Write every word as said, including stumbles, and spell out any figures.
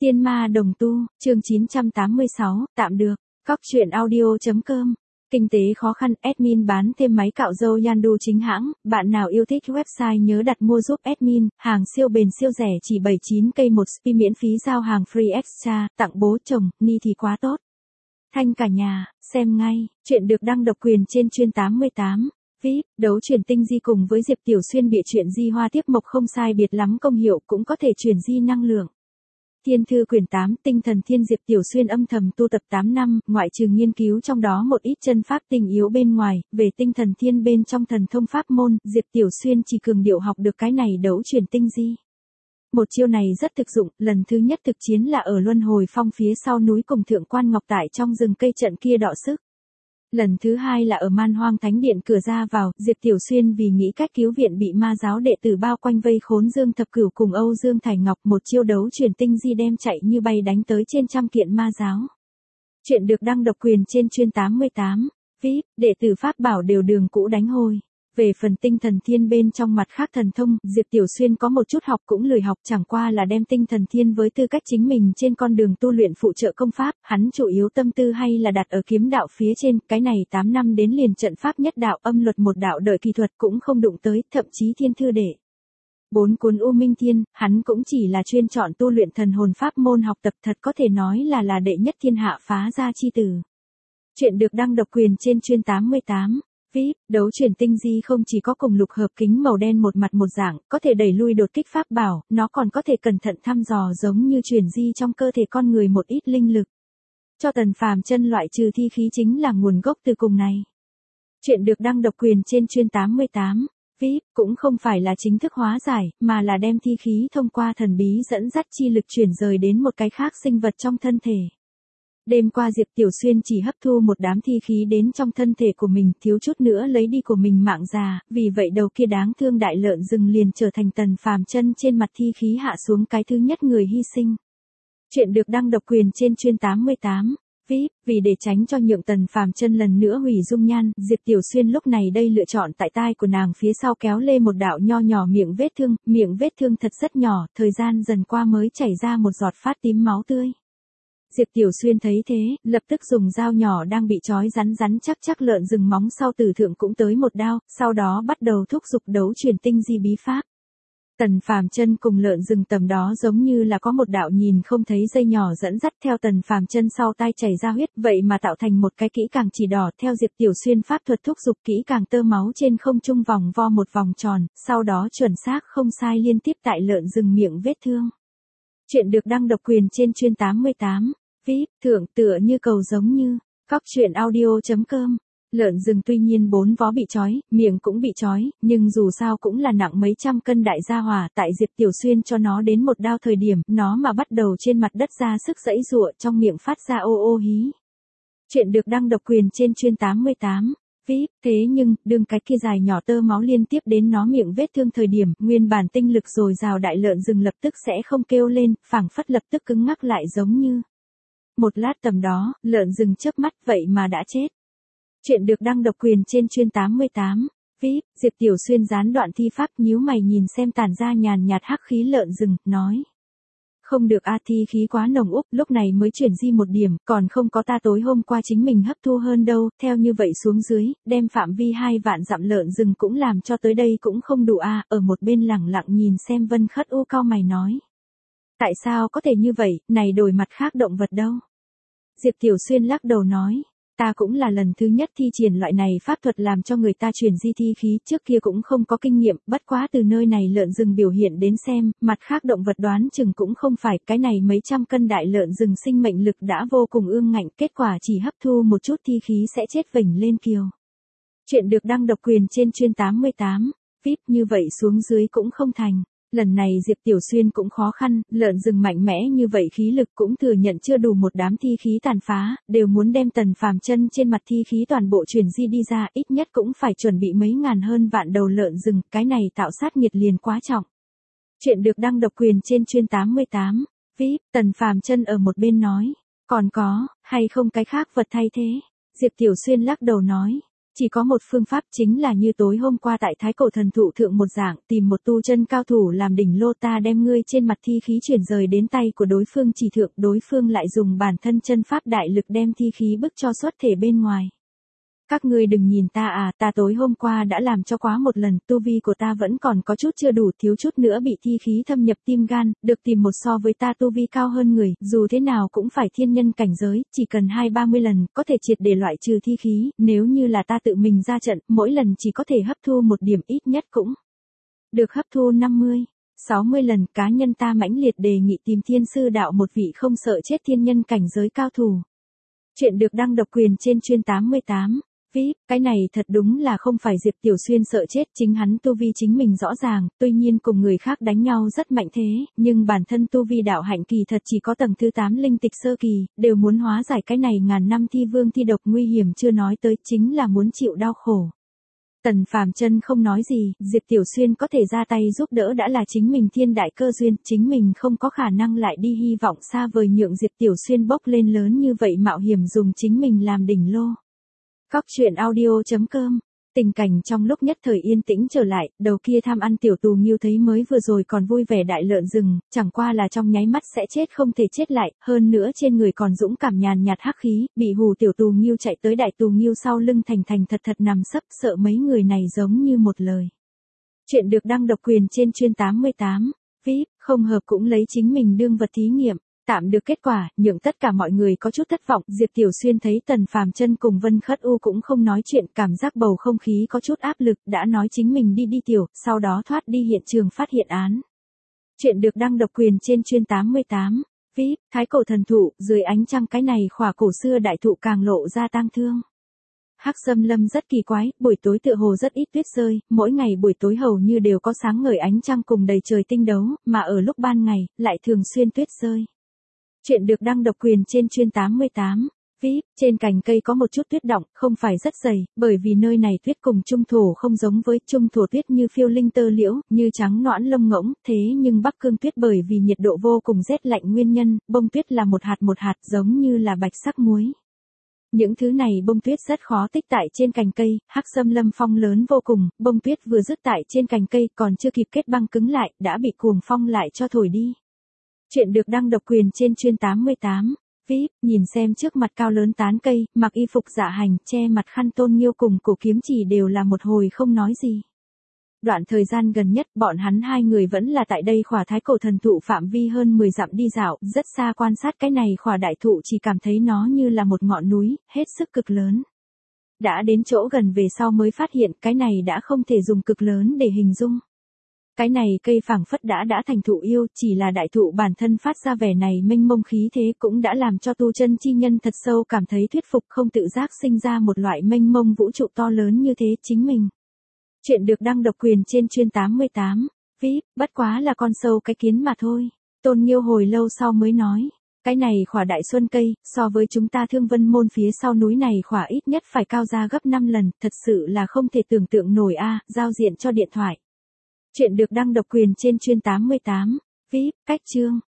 Tiên ma đồng tu, chương chín trăm tám mươi sáu, tạm được. Cóc truyện audio.com. Kinh tế khó khăn, admin bán thêm máy cạo râu Yandu chính hãng, bạn nào yêu thích website nhớ đặt mua giúp admin, hàng siêu bền siêu rẻ chỉ bảy mươi chín k một spi miễn phí giao hàng free extra, tặng bố chồng, ni thì quá tốt. Thanh cả nhà, xem ngay, chuyện được đăng độc quyền trên chuyên tám mươi tám. vê i pê, đấu chuyển tinh di cùng với Diệp Tiểu Xuyên bịa chuyện di hoa tiếp mộc không sai biệt lắm, công hiệu cũng có thể chuyển di năng lượng. Thiên thư quyển tám, tinh thần thiên. Diệp Tiểu Xuyên âm thầm tu tập tám năm, ngoại trừ nghiên cứu trong đó một ít chân pháp tình yếu bên ngoài, về tinh thần thiên bên trong thần thông pháp môn, Diệp Tiểu Xuyên chỉ cường điệu học được cái này đấu chuyển tinh di. Một chiêu này rất thực dụng, lần thứ nhất thực chiến là ở Luân Hồi Phong phía sau núi cùng Thượng Quan Ngọc tại trong rừng cây trận kia đọ sức. Lần thứ hai là ở Man Hoang Thánh Điện cửa ra vào, Diệp Tiểu Xuyên vì nghĩ cách cứu viện bị ma giáo đệ tử bao quanh vây khốn Dương Thập Cửu cùng Âu Dương Thải Ngọc, một chiêu đấu chuyển tinh di đem chạy như bay đánh tới trên trăm kiện ma giáo. Chuyện được đăng độc quyền trên chuyên tám mươi tám. vê i pê, đệ tử Pháp bảo đều đường cũ đánh hồi. Về phần tinh thần thiên bên trong mặt khác thần thông, Diệp Tiểu Xuyên có một chút học cũng lười học, chẳng qua là đem tinh thần thiên với tư cách chính mình trên con đường tu luyện phụ trợ công pháp, hắn chủ yếu tâm tư hay là đặt ở kiếm đạo phía trên, cái này tám năm đến liền trận pháp nhất đạo, âm luật một đạo đợi kỳ thuật cũng không đụng tới, thậm chí thiên thư đệ. Bốn cuốn U Minh Thiên, hắn cũng chỉ là chuyên chọn tu luyện thần hồn pháp môn học tập, thật có thể nói là là đệ nhất thiên hạ phá gia chi tử. Chuyện được đăng độc quyền trên chuyên tám mươi tám. vê i pê, đấu chuyển tinh di không chỉ có cùng lục hợp kính màu đen một mặt một dạng, có thể đẩy lui đột kích pháp bảo, nó còn có thể cẩn thận thăm dò giống như chuyển di trong cơ thể con người một ít linh lực. Cho Tần Phàm Chân loại trừ thi khí chính là nguồn gốc từ cùng này. Chuyện được đăng độc quyền trên chuyên tám mươi tám. vê i pê, cũng không phải là chính thức hóa giải, mà là đem thi khí thông qua thần bí dẫn dắt chi lực chuyển rời đến một cái khác sinh vật trong thân thể. Đêm qua Diệp Tiểu Xuyên chỉ hấp thu một đám thi khí đến trong thân thể của mình, thiếu chút nữa lấy đi của mình mạng già, vì vậy đầu kia đáng thương đại lợn rừng liền trở thành Tần Phàm Chân trên mặt thi khí hạ xuống cái thứ nhất người hy sinh. Chuyện được đăng độc quyền trên chuyên tám mươi tám. vê i pê, vì để tránh cho nhượng Tần Phàm Chân lần nữa hủy dung nhan, Diệp Tiểu Xuyên lúc này đây lựa chọn tại tai của nàng phía sau kéo lê một đạo nho nhỏ miệng vết thương, miệng vết thương thật rất nhỏ, thời gian dần qua mới chảy ra một giọt phát tím máu tươi. Diệp Tiểu Xuyên thấy thế, lập tức dùng dao nhỏ đang bị trói rắn rắn chắc chắc lợn rừng móng sau tử thượng cũng tới một đao, sau đó bắt đầu thúc giục đấu chuyển tinh di bí pháp. Tần Phàm Chân cùng lợn rừng tầm đó giống như là có một đạo nhìn không thấy dây nhỏ dẫn dắt theo Tần Phàm Chân sau tai chảy ra huyết, vậy mà tạo thành một cái kỹ càng chỉ đỏ, theo Diệp Tiểu Xuyên pháp thuật thúc giục kỹ càng tơ máu trên không trung vòng vo một vòng tròn, sau đó chuẩn xác không sai liên tiếp tại lợn rừng miệng vết thương. Chuyện được đăng độc quyền trên chuyên tám mươi tám. vê i pê, thượng tựa như cầu giống như, cóc truyện audio.com. Lợn rừng tuy nhiên bốn vó bị trói, miệng cũng bị trói, nhưng dù sao cũng là nặng mấy trăm cân đại gia hỏa, tại Diệp Tiểu Xuyên cho nó đến một đao thời điểm, nó mà bắt đầu trên mặt đất ra sức giãy giụa, trong miệng phát ra ô ô hí. Chuyện được đăng độc quyền trên chuyên tám mươi tám. vê i pê, thế nhưng, đương cái kia dài nhỏ tơ máu liên tiếp đến nó miệng vết thương thời điểm, nguyên bản tinh lực dồi dào đại lợn rừng lập tức sẽ không kêu lên, phảng phất lập tức cứng ngắc lại giống như. Một lát tầm đó, lợn rừng chớp mắt vậy mà đã chết. Chuyện được đăng độc quyền trên chuyên tám mươi tám. vê i pê, Diệp Tiểu Xuyên gián đoạn thi pháp nhíu mày nhìn xem tản ra nhàn nhạt hắc khí lợn rừng, nói. Không được a, thi khí quá nồng úp, lúc này mới chuyển di một điểm, còn không có ta tối hôm qua chính mình hấp thu hơn đâu, theo như vậy xuống dưới, đem phạm vi hai vạn dặm lợn rừng cũng làm cho tới đây cũng không đủ a. Ở một bên lẳng lặng nhìn xem Vân Khất U cau mày nói. Tại sao có thể như vậy, này đổi mặt khác động vật đâu? Diệp Tiểu Xuyên lắc đầu nói, ta cũng là lần thứ nhất thi triển loại này pháp thuật làm cho người ta chuyển di thi khí, trước kia cũng không có kinh nghiệm, bất quá từ nơi này lợn rừng biểu hiện đến xem, mặt khác động vật đoán chừng cũng không phải, cái này mấy trăm cân đại lợn rừng sinh mệnh lực đã vô cùng ương ngạnh, kết quả chỉ hấp thu một chút thi khí sẽ chết vểnh lên kiều. Chuyện được đăng độc quyền trên chuyên tám mươi tám. vê i pê, như vậy xuống dưới cũng không thành. Lần này Diệp Tiểu Xuyên cũng khó khăn, lợn rừng mạnh mẽ như vậy khí lực cũng thừa nhận chưa đủ một đám thi khí tàn phá, đều muốn đem Tần Phàm Chân trên mặt thi khí toàn bộ chuyển di đi ra, ít nhất cũng phải chuẩn bị mấy ngàn hơn vạn đầu lợn rừng, cái này tạo sát nhiệt liền quá trọng. Chuyện được đăng độc quyền trên chuyên tám mươi tám. vê i pê, Tần Phàm Chân ở một bên nói, còn có, hay không cái khác vật thay thế? Diệp Tiểu Xuyên lắc đầu nói, Chỉ có một phương pháp, chính là như tối hôm qua tại Thái Cổ Thần Thụ thượng một dạng, tìm một tu chân cao thủ làm đỉnh lô, ta đem ngươi trên mặt thi khí chuyển rời đến tay của đối phương, chỉ thượng đối phương lại dùng bản thân chân pháp đại lực đem thi khí bức cho xuất thể bên ngoài. Các ngươi đừng nhìn ta à, ta tối hôm qua đã làm cho quá một lần, tu vi của ta vẫn còn có chút chưa đủ, thiếu chút nữa bị thi khí thâm nhập tim gan, được tìm một so với ta tu vi cao hơn người, dù thế nào cũng phải thiên nhân cảnh giới, chỉ cần hai ba mươi lần, có thể triệt để loại trừ thi khí, nếu như là ta tự mình ra trận, mỗi lần chỉ có thể hấp thu một điểm, ít nhất cũng được hấp thu năm mươi, sáu mươi lần, cá nhân ta mãnh liệt đề nghị tìm thiên sư đạo một vị không sợ chết thiên nhân cảnh giới cao thủ. Chuyện được đăng độc quyền trên chuyên tám mươi tám. vê i pê, cái này thật đúng là không phải Diệp Tiểu Xuyên sợ chết, chính hắn tu vi chính mình rõ ràng, tuy nhiên cùng người khác đánh nhau rất mạnh thế, nhưng bản thân tu vi đạo hạnh kỳ thật chỉ có tầng thứ tám linh tịch sơ kỳ, đều muốn hóa giải cái này ngàn năm thi vương thi độc nguy hiểm chưa nói tới, chính là muốn chịu đau khổ. Tần Phàm Chân không nói gì, Diệp Tiểu Xuyên có thể ra tay giúp đỡ đã là chính mình thiên đại cơ duyên, chính mình không có khả năng lại đi hy vọng xa vời nhượng Diệp Tiểu Xuyên bốc lên lớn như vậy mạo hiểm dùng chính mình làm đỉnh lô. Cóc truyện audio chấm com. Tình cảnh trong lúc nhất thời yên tĩnh trở lại, đầu kia tham ăn tiểu tù nghiêu thấy mới vừa rồi còn vui vẻ đại lợn rừng, chẳng qua là trong nháy mắt sẽ chết không thể chết lại, hơn nữa trên người còn dũng cảm nhàn nhạt hắc khí, bị hù tiểu tù nghiêu chạy tới đại tù nghiêu sau lưng thành thành thật thật nằm sấp, sợ mấy người này giống như một lời. Chuyện được đăng độc quyền trên chuyên tám mươi tám. vê i pê, không hợp cũng lấy chính mình đương vật thí nghiệm. Tạm được kết quả, nhượng tất cả mọi người có chút thất vọng, Diệp Tiểu Xuyên thấy Tần Phàm Chân cùng Vân Khất U cũng không nói chuyện, cảm giác bầu không khí có chút áp lực, đã nói chính mình đi đi tiểu, sau đó thoát đi hiện trường phát hiện án. Chuyện được đăng độc quyền trên chuyên tám mươi tám. vê i pê, Thái Cổ Thần Thụ, dưới ánh trăng cái này khỏa cổ xưa đại thụ càng lộ ra tang thương. Hắc Sâm Lâm rất kỳ quái, buổi tối tựa hồ rất ít tuyết rơi, mỗi ngày buổi tối hầu như đều có sáng ngời ánh trăng cùng đầy trời tinh đấu, mà ở lúc ban ngày, lại thường xuyên tuyết rơi. Chuyện được đăng độc quyền trên chuyên tám mươi tám. vê i pê, trên cành cây có một chút tuyết đọng, không phải rất dày, bởi vì nơi này tuyết cùng trung thổ không giống với trung thổ tuyết như phiêu linh tơ liễu, như trắng nõn lông ngỗng, thế nhưng Bắc Cương tuyết bởi vì nhiệt độ vô cùng rét lạnh nguyên nhân, bông tuyết là một hạt một hạt giống như là bạch sắc muối. Những thứ này bông tuyết rất khó tích tại trên cành cây, Hắc Sâm Lâm phong lớn vô cùng, bông tuyết vừa dứt tại trên cành cây còn chưa kịp kết băng cứng lại, đã bị cuồng phong lại cho thổi đi. Chuyện được đăng độc quyền trên chuyên tám mươi tám. vê i pê, nhìn xem trước mặt cao lớn tán cây, mặc y phục dạ hành, che mặt khăn Tôn Nghiêu cùng Cổ Kiếm Chỉ đều là một hồi không nói gì. Đoạn thời gian gần nhất, bọn hắn hai người vẫn là tại đây khỏa Thái Cổ Thần Thụ phạm vi hơn mười dặm đi dạo, rất xa quan sát cái này khỏa đại thụ, chỉ cảm thấy nó như là một ngọn núi, hết sức cực lớn. Đã đến chỗ gần về sau mới phát hiện cái này đã không thể dùng cực lớn để hình dung. Cái này cây phảng phất đã đã thành thụ yêu, chỉ là đại thụ bản thân phát ra vẻ này mênh mông khí thế cũng đã làm cho tu chân chi nhân thật sâu cảm thấy thuyết phục, không tự giác sinh ra một loại mênh mông vũ trụ to lớn như thế chính mình. Chuyện được đăng độc quyền trên chuyên tám mươi tám. vê i pê, bất quá là con sâu cái kiến mà thôi. Tôn Nghiêu hồi lâu sau mới nói. Cái này khỏa đại xuân cây, so với chúng ta Thương Vân Môn phía sau núi này khỏa ít nhất phải cao ra gấp năm lần, thật sự là không thể tưởng tượng nổi a, giao diện cho điện thoại. Chuyện được đăng độc quyền trên chuyên tám mươi tám. vê i pê, cách chương.